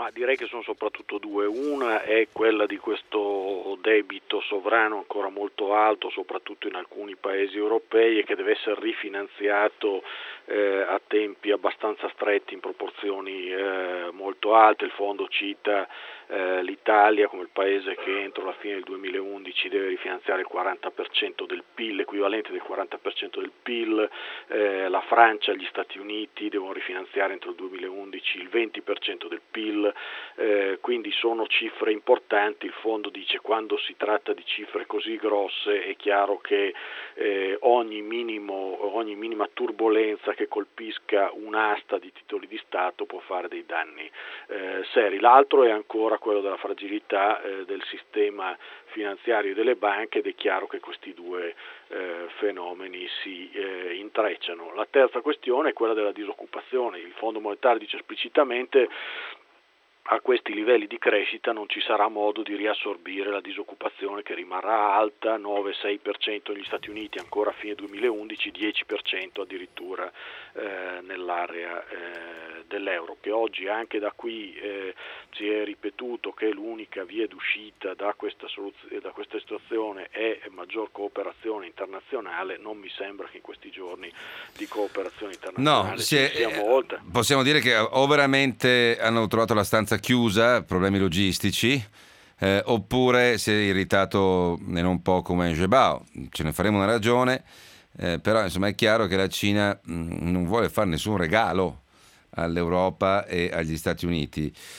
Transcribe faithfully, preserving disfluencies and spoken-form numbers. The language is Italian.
Ma direi che sono soprattutto due. Una è quella di questo debito sovrano ancora molto alto, soprattutto in alcuni paesi europei, e che deve essere rifinanziato eh, a tempi abbastanza stretti, in proporzioni eh, molto alte. Il fondo cita eh, l'Italia come il paese che entro la fine del duemilaundici deve rifinanziare il quaranta per cento del P I L, l'equivalente del quaranta per cento del P I L, eh, la Francia e gli Stati Uniti devono rifinanziare entro il duemilaundici il venti per cento del P I L, eh, quindi sono cifre importanti. Il fondo dice: quando si tratta di cifre così grosse è chiaro che eh, ogni minimo, ogni minima turbolenza che colpisca un'asta di titoli di Stato può fare dei danni eh, seri. L'altro è ancora quello della fragilità eh, del sistema finanziario delle banche, ed è chiaro che questi due eh, fenomeni si eh, intrecciano. La terza questione è quella della disoccupazione. Il Fondo Monetario dice esplicitamente: a questi livelli di crescita non ci sarà modo di riassorbire la disoccupazione, che rimarrà alta, nove sei per cento negli Stati Uniti ancora a fine duemilaundici, dieci per cento addirittura eh, nell'area eh, dell'euro, che oggi anche da qui eh, si è ripetuto che l'unica via d'uscita da questa, soluz- da questa situazione è maggior cooperazione internazionale. Non mi sembra che in questi giorni di cooperazione internazionale No, ci si è, siamo eh, oltre. possiamo dire che o veramente hanno trovato la stanza chiusa, problemi logistici, eh, oppure si è irritato e non poco come Gebao. Ce ne faremo una ragione, eh, però insomma è chiaro che la Cina mh, non vuole fare nessun regalo all'Europa e agli Stati Uniti.